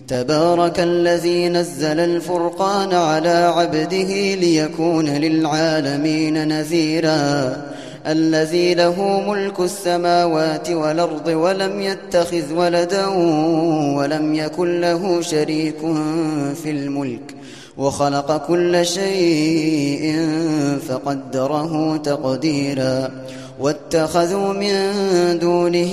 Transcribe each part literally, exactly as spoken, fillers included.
تبارك الذي نزل الفرقان على عبده ليكون للعالمين نذيرا الذي له ملك السماوات والأرض ولم يتخذ ولدا ولم يكن له شريك في الملك وخلق كل شيء فقدره تقديرا واتخذوا من دونه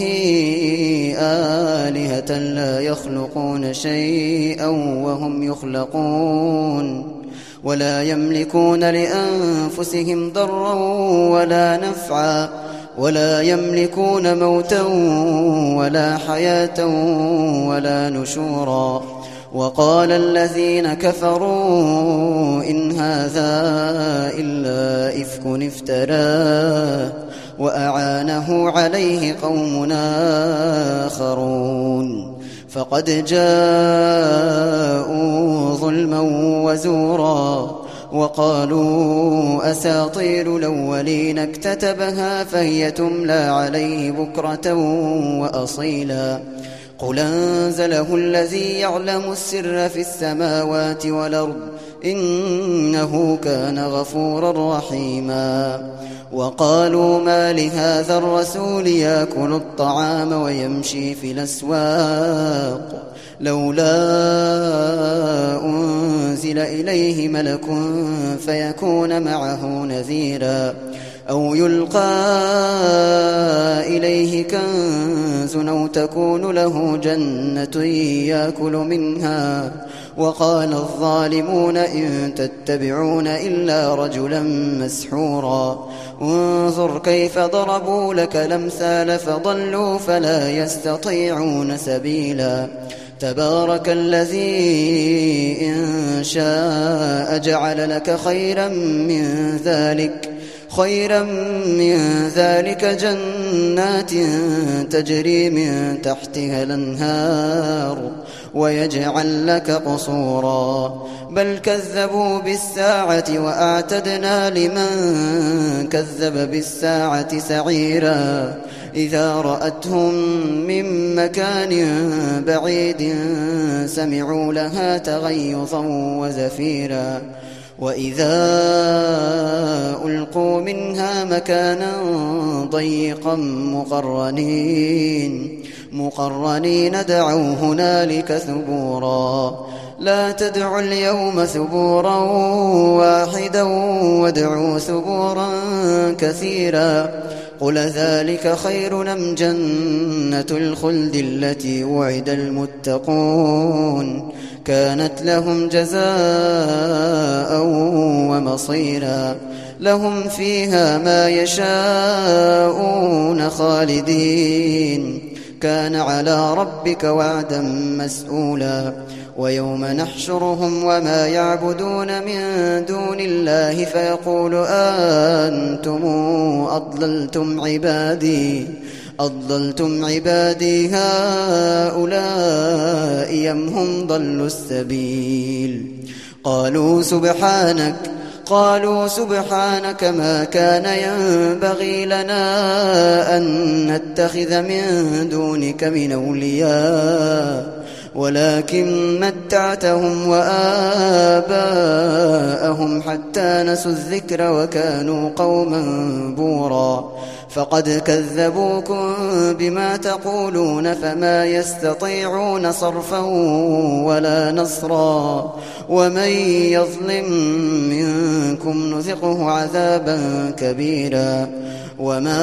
آلهة لا يخلقون شيئا وهم يخلقون ولا يملكون لأنفسهم ضرا ولا نفعا ولا يملكون موتا ولا حياة ولا نشورا وقال الذين كفروا إن هذا إلا إفك افتراه وأعانه عليه قوم آخرون فقد جاءوا ظلما وزورا وقالوا أساطير الأولين اكتتبها فهي تملى عليه بكرة وأصيلا قل أنزله الذي يعلم السر في السماوات والأرض إنه كان غفورا رحيما وقالوا ما لهذا الرسول يأكل الطعام ويمشي في الأسواق لولا أنزل إليه ملك فيكون معه نذيرا أو يلقى إليه كنز أو تكون له جنة يأكل منها وقال الظالمون إن تتبعون إلا رجلا مسحورا انظر كيف ضربوا لك الأمثال فضلوا فلا يستطيعون سبيلا تبارك الذي إن شاء جعل لك خيرا من ذلك خيرا من ذلك جنات تجري من تحتها الأنهار ويجعل لك قصورا بل كذبوا بالساعة وأعتدنا لمن كذب بالساعة سعيرا إذا رأتهم من مكان بعيد سمعوا لها تغيظا وزفيرا وإذا ألقوا منها مكانا ضيقا مقرنين مقرنين دعوا هنالك ثبورا لا تدعوا اليوم ثبورا واحدا وادعوا ثبورا كثيرا قل ذلك خير أم جنة الخلد التي وعد المتقون كانت لهم جزاء ومصيرا لهم فيها ما يشاءون خالدين كان على ربك وعدا مسئولا ويوم نحشرهم وما يعبدون من دون الله فيقول أنتم أضللتم عبادي أضللتم عبادي هؤلاء أم هم ضلوا السبيل قالوا سبحانك قالوا سبحانك ما كان ينبغي لنا أن نتخذ من دونك من أولياء ولكن متعتهم وآباءهم حتى نسوا الذكر وكانوا قوما بورا فقد كذبوكم بما تقولون فما يستطيعون صرفا ولا نصرا ومن يظلم منكم نذقه عذابا كبيرا وما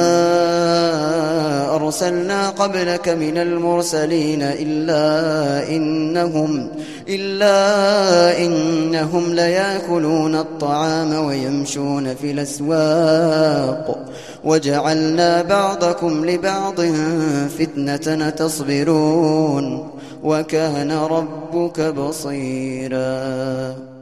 أرسلنا قبلك من المرسلين إلا إنهم, إلا إنهم ليأكلون الطعام ويمشون في الأسواق وجعلنا بعضكم لبعض فتنة تصبرون وكان ربك بصيرا.